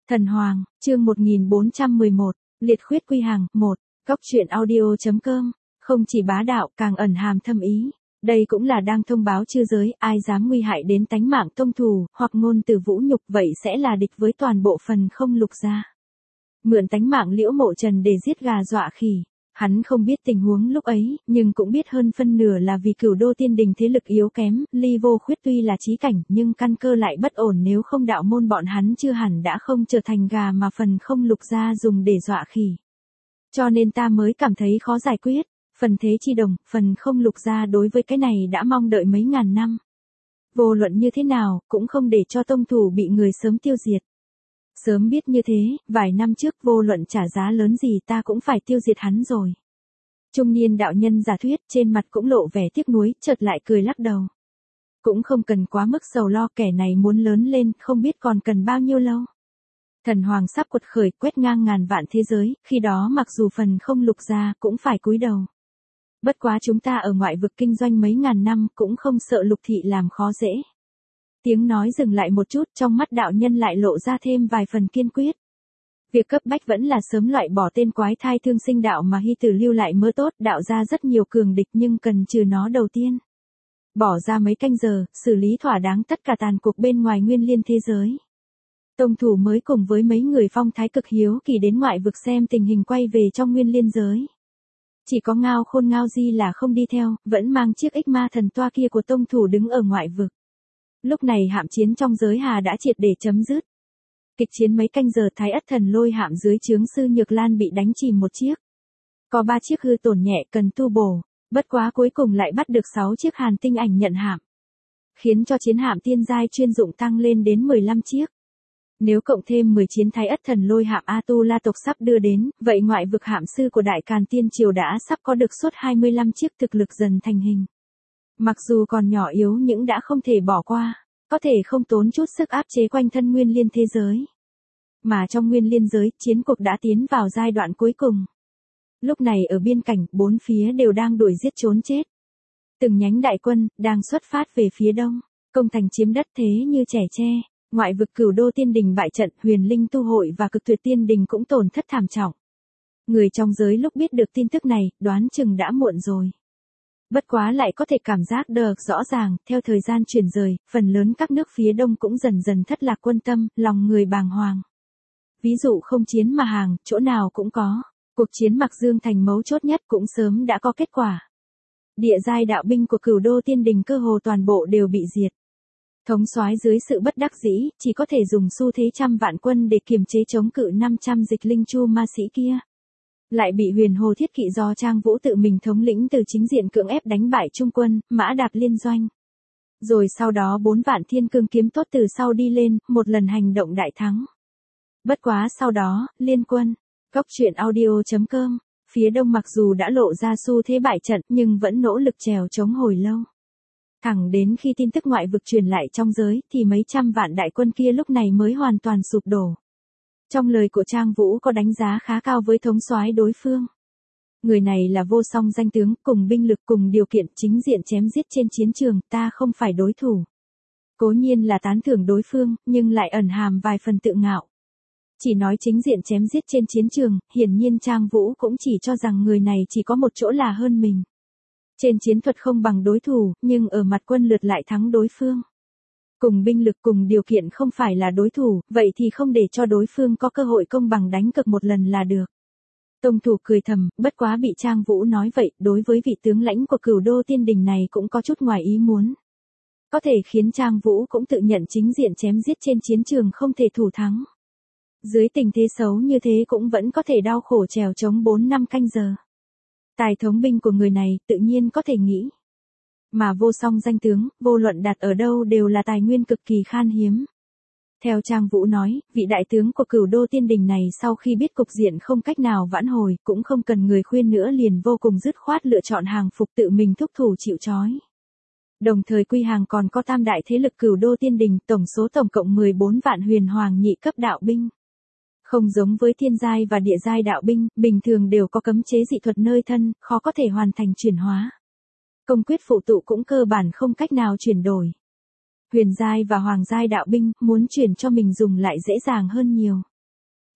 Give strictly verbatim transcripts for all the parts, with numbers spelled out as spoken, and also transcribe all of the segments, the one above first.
Thần Hoàng, chương một nghìn bốn trăm mười một, Liệt Khuyết Quy Hàng, một, Cóc truyện audio.com, không chỉ bá đạo càng ẩn hàm thâm ý. Đây cũng là đang thông báo chư giới, ai dám nguy hại đến tánh mạng tông thù, hoặc ngôn từ vũ nhục vậy sẽ là địch với toàn bộ phần không lục gia. Mượn tánh mạng Liễu Mộ Trần để giết gà dọa khỉ. Hắn không biết tình huống lúc ấy, nhưng cũng biết hơn phân nửa là vì Cửu Đô Tiên Đình thế lực yếu kém, Ly Vô Khuyết tuy là chí cảnh nhưng căn cơ lại bất ổn, nếu không đạo môn bọn hắn chưa hẳn đã không trở thành gà mà phần không lục gia dùng để dọa khỉ. Cho nên ta mới cảm thấy khó giải quyết, phần thế chi đồng, phần không lục gia đối với cái này đã mong đợi mấy ngàn năm. Vô luận như thế nào, cũng không để cho tông thủ bị người sớm tiêu diệt. Sớm biết như thế, vài năm trước vô luận trả giá lớn gì ta cũng phải tiêu diệt hắn rồi. Trung niên đạo nhân giả thuyết, trên mặt cũng lộ vẻ tiếc nuối, chợt lại cười lắc đầu. Cũng không cần quá mức sầu lo, kẻ này muốn lớn lên, không biết còn cần bao nhiêu lâu. Thần Hoàng sắp quật khởi, quét ngang ngàn vạn thế giới, khi đó mặc dù phần không lục gia cũng phải cúi đầu. Bất quá chúng ta ở ngoại vực kinh doanh mấy ngàn năm cũng không sợ lục thị làm khó dễ. Tiếng nói dừng lại một chút, trong mắt đạo nhân lại lộ ra thêm vài phần kiên quyết. Việc cấp bách vẫn là sớm loại bỏ tên quái thai thương sinh đạo mà hy tử lưu lại mơ tốt, đạo ra rất nhiều cường địch nhưng cần trừ nó đầu tiên. Bỏ ra mấy canh giờ, xử lý thỏa đáng tất cả tàn cuộc bên ngoài nguyên liên thế giới. Tông thủ mới cùng với mấy người phong thái cực hiếu kỳ đến ngoại vực xem tình hình quay về trong nguyên liên giới. Chỉ có Ngao Khôn Ngao Di là không đi theo, vẫn mang chiếc ích ma thần toa kia của tông thủ đứng ở ngoại vực. Lúc này hạm chiến trong giới hà đã triệt để chấm dứt. Kịch chiến mấy canh giờ, Thái Ất Thần Lôi hạm dưới trướng Sư Nhược Lan bị đánh chìm một chiếc. Có ba chiếc hư tổn nhẹ cần tu bổ, bất quá cuối cùng lại bắt được sáu chiếc Hàn Tinh Ảnh nhận hạm. Khiến cho chiến hạm tiên giai chuyên dụng tăng lên đến mười lăm chiếc. Nếu cộng thêm mười chiến Thái Ất Thần Lôi hạm A Tu La tộc sắp đưa đến, vậy ngoại vực hạm sư của Đại Càn Tiên Triều đã sắp có được suốt hai mươi lăm chiếc, thực lực dần thành hình. Mặc dù còn nhỏ yếu nhưng đã không thể bỏ qua, có thể không tốn chút sức áp chế quanh thân nguyên liên thế giới. Mà trong nguyên liên giới, chiến cuộc đã tiến vào giai đoạn cuối cùng. Lúc này ở biên cảnh, bốn phía đều đang đuổi giết trốn chết. Từng nhánh đại quân, đang xuất phát về phía đông, công thành chiếm đất thế như trẻ tre. Ngoại vực Cửu Đô Tiên Đình bại trận, Huyền Linh Tu Hội và Cực Tuyệt Tiên Đình cũng tổn thất thảm trọng. Người trong giới lúc biết được tin tức này, đoán chừng đã muộn rồi. Bất quá lại có thể cảm giác được rõ ràng, theo thời gian chuyển rời, phần lớn các nước phía đông cũng dần dần thất lạc quân tâm, lòng người bàng hoàng. Ví dụ không chiến mà hàng, chỗ nào cũng có. Cuộc chiến Mạc Dương Thành mấu chốt nhất cũng sớm đã có kết quả. Địa giai đạo binh của Cửu Đô Tiên Đình cơ hồ toàn bộ đều bị diệt. Thống soái dưới sự bất đắc dĩ, chỉ có thể dùng xu thế trăm vạn quân để kiềm chế chống cự năm trăm dịch linh chu ma sĩ kia. Lại bị Huyền Hồ Thiết Kỵ do Trang Vũ tự mình thống lĩnh từ chính diện cưỡng ép đánh bại Trung quân, Mã Đạp liên doanh. Rồi sau đó bốn vạn thiên cương kiếm tốt từ sau đi lên, một lần hành động đại thắng. Bất quá sau đó, liên quân, Cóc truyện audio.com, phía đông mặc dù đã lộ ra xu thế bại trận nhưng vẫn nỗ lực trèo chống hồi lâu. Thẳng đến khi tin tức ngoại vực truyền lại trong giới thì mấy trăm vạn đại quân kia lúc này mới hoàn toàn sụp đổ. Trong lời của Trang Vũ có đánh giá khá cao với thống soái đối phương. Người này là vô song danh tướng, cùng binh lực cùng điều kiện chính diện chém giết trên chiến trường, ta không phải đối thủ. Cố nhiên là tán thưởng đối phương, nhưng lại ẩn hàm vài phần tự ngạo. Chỉ nói chính diện chém giết trên chiến trường, hiển nhiên Trang Vũ cũng chỉ cho rằng người này chỉ có một chỗ là hơn mình. Trên chiến thuật không bằng đối thủ, nhưng ở mặt quân lượt lại thắng đối phương. Cùng binh lực cùng điều kiện không phải là đối thủ, vậy thì không để cho đối phương có cơ hội công bằng đánh cược một lần là được. Tông thủ cười thầm, bất quá bị Trang Vũ nói vậy, đối với vị tướng lãnh của Cửu Đô Tiên Đình này cũng có chút ngoài ý muốn. Có thể khiến Trang Vũ cũng tự nhận chính diện chém giết trên chiến trường không thể thủ thắng. Dưới tình thế xấu như thế cũng vẫn có thể đau khổ trèo chống bốn năm canh giờ. Tài thống binh của người này tự nhiên có thể nghĩ. Mà vô song danh tướng, vô luận đặt ở đâu đều là tài nguyên cực kỳ khan hiếm. Theo Trang Vũ nói, vị đại tướng của Cửu Đô Tiên Đình này sau khi biết cục diện không cách nào vãn hồi, cũng không cần người khuyên nữa liền vô cùng dứt khoát lựa chọn hàng phục tự mình thúc thủ chịu trói. Đồng thời quy hàng còn có tam đại thế lực Cửu Đô Tiên Đình, tổng số tổng cộng mười bốn vạn huyền hoàng nhị cấp đạo binh. Không giống với thiên giai và địa giai đạo binh, bình thường đều có cấm chế dị thuật nơi thân, khó có thể hoàn thành chuyển hóa. Công quyết phụ tụ cũng cơ bản không cách nào chuyển đổi. Huyền giai và hoàng giai đạo binh, muốn chuyển cho mình dùng lại dễ dàng hơn nhiều.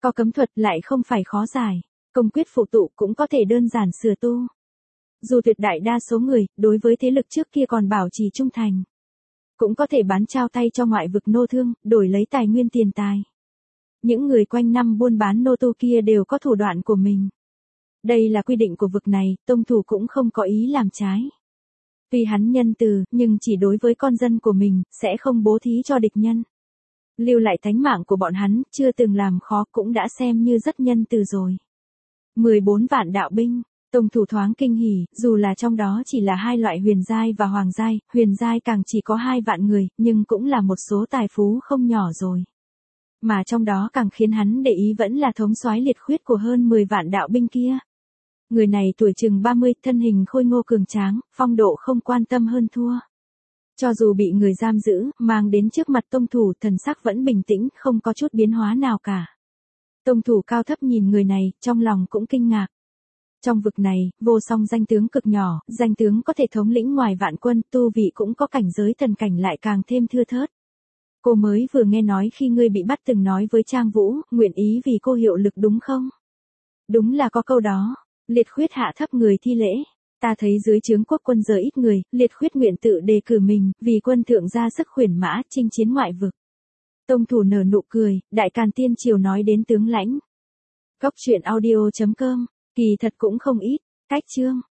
Có cấm thuật lại không phải khó giải, công quyết phụ tụ cũng có thể đơn giản sửa tu. Dù tuyệt đại đa số người, đối với thế lực trước kia còn bảo trì trung thành, cũng có thể bán trao tay cho ngoại vực nô thương, đổi lấy tài nguyên tiền tài. Những người quanh năm buôn bán nô tu kia đều có thủ đoạn của mình. Đây là quy định của vực này, tông thủ cũng không có ý làm trái. Tuy hắn nhân từ, nhưng chỉ đối với con dân của mình, sẽ không bố thí cho địch nhân. Lưu lại thánh mạng của bọn hắn, chưa từng làm khó cũng đã xem như rất nhân từ rồi. mười bốn vạn đạo binh, tông thủ thoáng kinh hỉ, dù là trong đó chỉ là hai loại huyền giai và hoàng giai, huyền giai càng chỉ có hai vạn người, nhưng cũng là một số tài phú không nhỏ rồi. Mà trong đó càng khiến hắn để ý vẫn là thống soái liệt khuyết của hơn mười vạn đạo binh kia. Người này tuổi chừng ba mươi, thân hình khôi ngô cường tráng, phong độ không quan tâm hơn thua. Cho dù bị người giam giữ, mang đến trước mặt tông thủ, thần sắc vẫn bình tĩnh, không có chút biến hóa nào cả. Tông thủ cao thấp nhìn người này, trong lòng cũng kinh ngạc. Trong vực này, vô song danh tướng cực nhỏ, danh tướng có thể thống lĩnh ngoài vạn quân, tu vị cũng có cảnh giới thần cảnh lại càng thêm thưa thớt. Cô mới vừa nghe nói khi ngươi bị bắt từng nói với Trang Vũ, nguyện ý vì cô hiệu lực đúng không? Đúng là có câu đó. Liệt khuyết hạ thấp người thi lễ. Ta thấy dưới trướng quốc quân giờ ít người, liệt khuyết nguyện tự đề cử mình, vì quân thượng ra sức khuyển mã, chinh chiến ngoại vực. Tông thủ nở nụ cười, đại càn tiên triều nói đến tướng lãnh. Góc truyện audio chấm com, kỳ thật cũng không ít, cách chương.